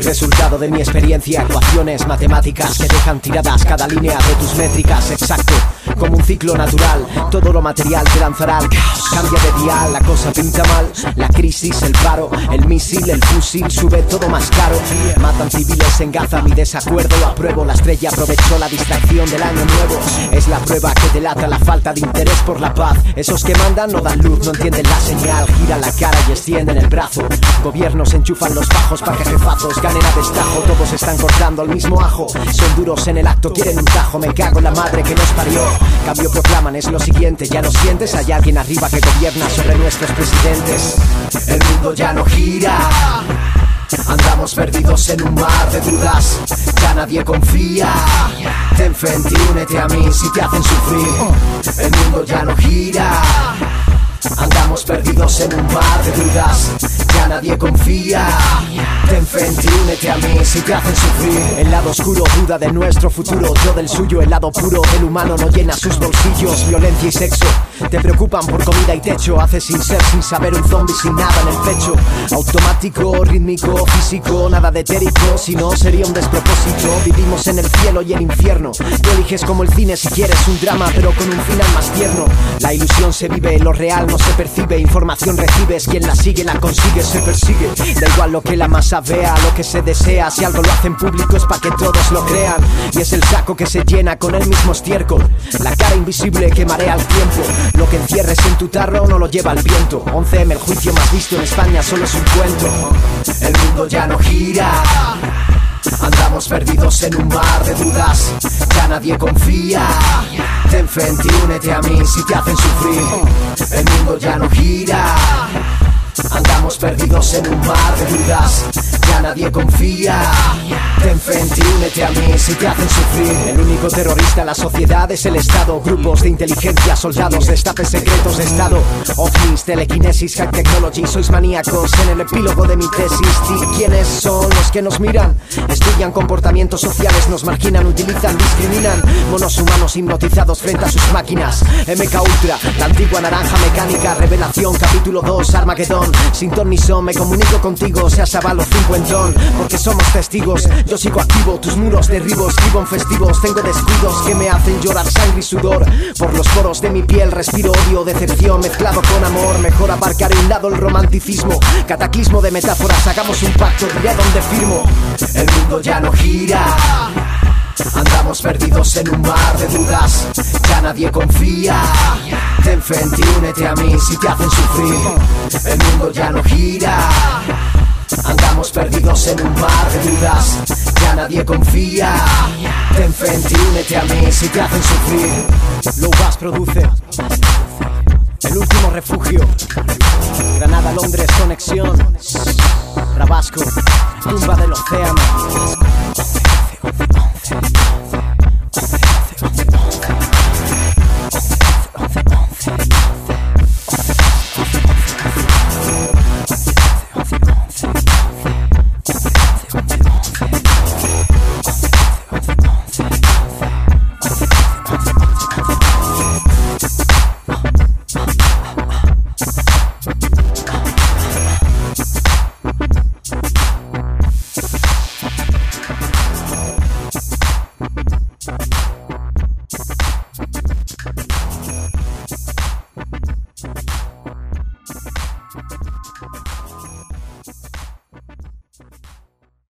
resultado de mi experiencia, ecuaciones matemáticas que dejan tiradas cada línea de tus métricas. Exacto, como un ciclo natural, todo lo material te lanzará al caos. Cambia de dial, la cosa pinta mal. La crisis, el paro, el misil, el fusil, sube todo más caro. Matan civiles en Gaza, mi desacuerdo lo apruebo. La estrella aprovechó la distracción del año nuevo. Es la prueba que delata la falta de interés por la paz. Esos que mandan no dan luz, no entienden la señal. Giran la cara y extienden el brazo. Gobiernos enchufan los bajos para que jefazos ganen a destajo. Todos están cortando el mismo ajo. Son duros en el acto, quieren un tajo. Me cago en la madre que nos parió. Cambio proclaman, es lo siguiente. ¿Ya no sientes? Hay alguien arriba que gobierna sobre nuestros presidentes. El mundo ya no gira. Andamos perdidos en un mar de dudas. Ya nadie confía. Ten fe en ti, únete a mí si te hacen sufrir. El mundo ya no gira. Andamos perdidos en un mar de dudas. Ya nadie confía. Ten fe en ti, únete a mí si te hacen sufrir. El lado oscuro duda de nuestro futuro, yo del suyo. El lado puro del humano no llena sus bolsillos. Violencia y sexo te preocupan por comida y techo. Haces sin ser, sin saber, un zombie sin nada en el pecho. Automático, rítmico, físico, nada de etérico, si no sería un despropósito. Vivimos en el cielo y el infierno. Tú eliges como el cine si quieres un drama, pero con un final más tierno. La ilusión se vive, lo real no se percibe. Información recibes, quien la sigue la consigue, se persigue. Da igual lo que la masa vea, lo que se desea. Si algo lo hacen público es pa' que todos lo crean. Y es el saco que se llena con el mismo estiércol. La cara invisible que marea el tiempo. Lo que encierres en tu tarro no lo lleva el viento. 11M, el juicio más visto en España solo es un cuento. El mundo ya no gira. Andamos perdidos en un mar de dudas. Ya nadie confía. Ten fe en ti, únete a mí si te hacen sufrir. El mundo ya no gira. Andamos perdidos en un mar de dudas. Ya nadie confía. Ten fe en ti, únete a mí si te hacen sufrir. El único terrorista en la sociedad es el Estado. Grupos de inteligencia, soldados, destapes secretos de Estado. OVNIs, telequinesis, hack technology. Sois maníacos en el epílogo de mi tesis. ¿Quiénes son los que nos miran? Estudian comportamientos sociales, nos marginan, utilizan, discriminan. Monos humanos hipnotizados frente a sus máquinas. MK Ultra, la antigua naranja mecánica. Revelación, capítulo 2, Armagedón. Sin ton ni son, me comunico contigo, seas avalo cincuentón. Porque somos testigos, yo sigo activo. Tus muros derribo, escribo en festivos. Tengo descuidos que me hacen llorar sangre y sudor. Por los poros de mi piel respiro odio, decepción mezclado con amor. Mejor aparcar a un lado el romanticismo. Cataclismo de metáforas, hagamos un pacto, diré dónde firmo. El mundo ya no gira. Andamos perdidos en un mar de dudas. Ya nadie confía. Ten fe en ti, únete a mí si te hacen sufrir. El mundo ya no gira. Andamos perdidos en un mar de dudas. Ya nadie confía. Ten fe en ti, únete a mí si te hacen sufrir. Low Bass produce El último refugio. Granada, Londres, conexión. Rabasco, tumba del océano.